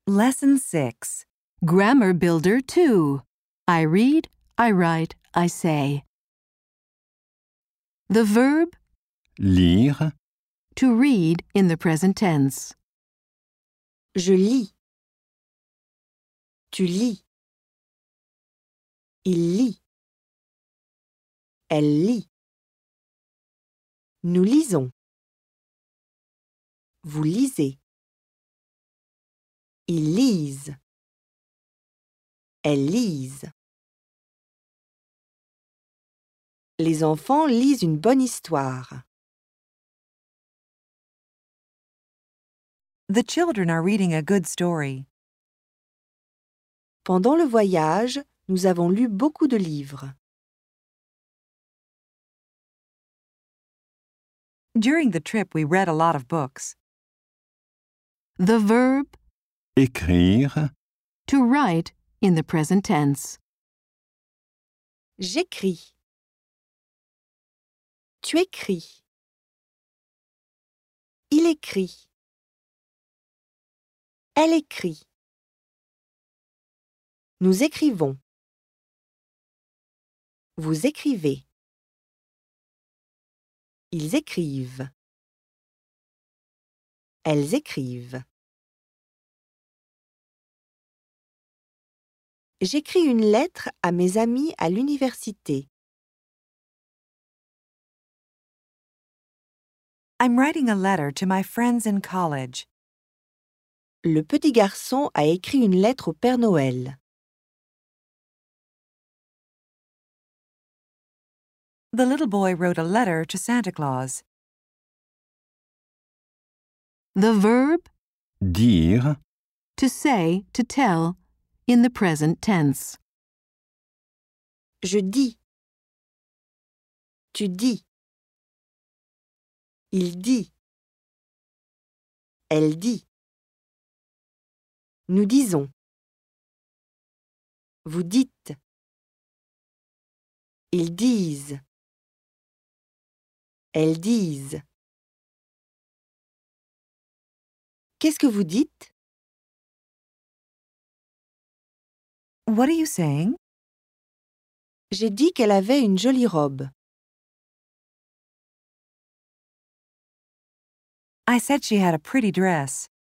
Lesson 6. Grammar Builder 2. I read, I write, I say. The verb lire, to read in the present tense. Je lis. Tu lis. Il lit. Elle lit. Nous lisons. Vous lisez. Ils lisent. Elles lisent. Les enfants lisent une bonne histoire. The children are reading a good story. Pendant le voyage, nous avons lu beaucoup de livres. During the trip, we read a lot of books. The verb écrire, to write in the present tense. J'écris. Tu écris. Il écrit. Elle écrit. Nous écrivons. Vous écrivez. Ils écrivent. Elles écrivent. J'écris une lettre à mes amis à l'université. I'm writing a letter to my friends in college. Le petit garçon a écrit une lettre au Père Noël. The little boy wrote a letter to Santa Claus. The verb dire, to say, to tell in the present tense. Je dis. Tu dis. Il dit. Elle dit. Nous disons. Vous dites. Ils disent. Elles disent. Qu'est-ce que vous dites? What are you saying? J'ai dit qu'elle avait une jolie robe. I said she had a pretty dress.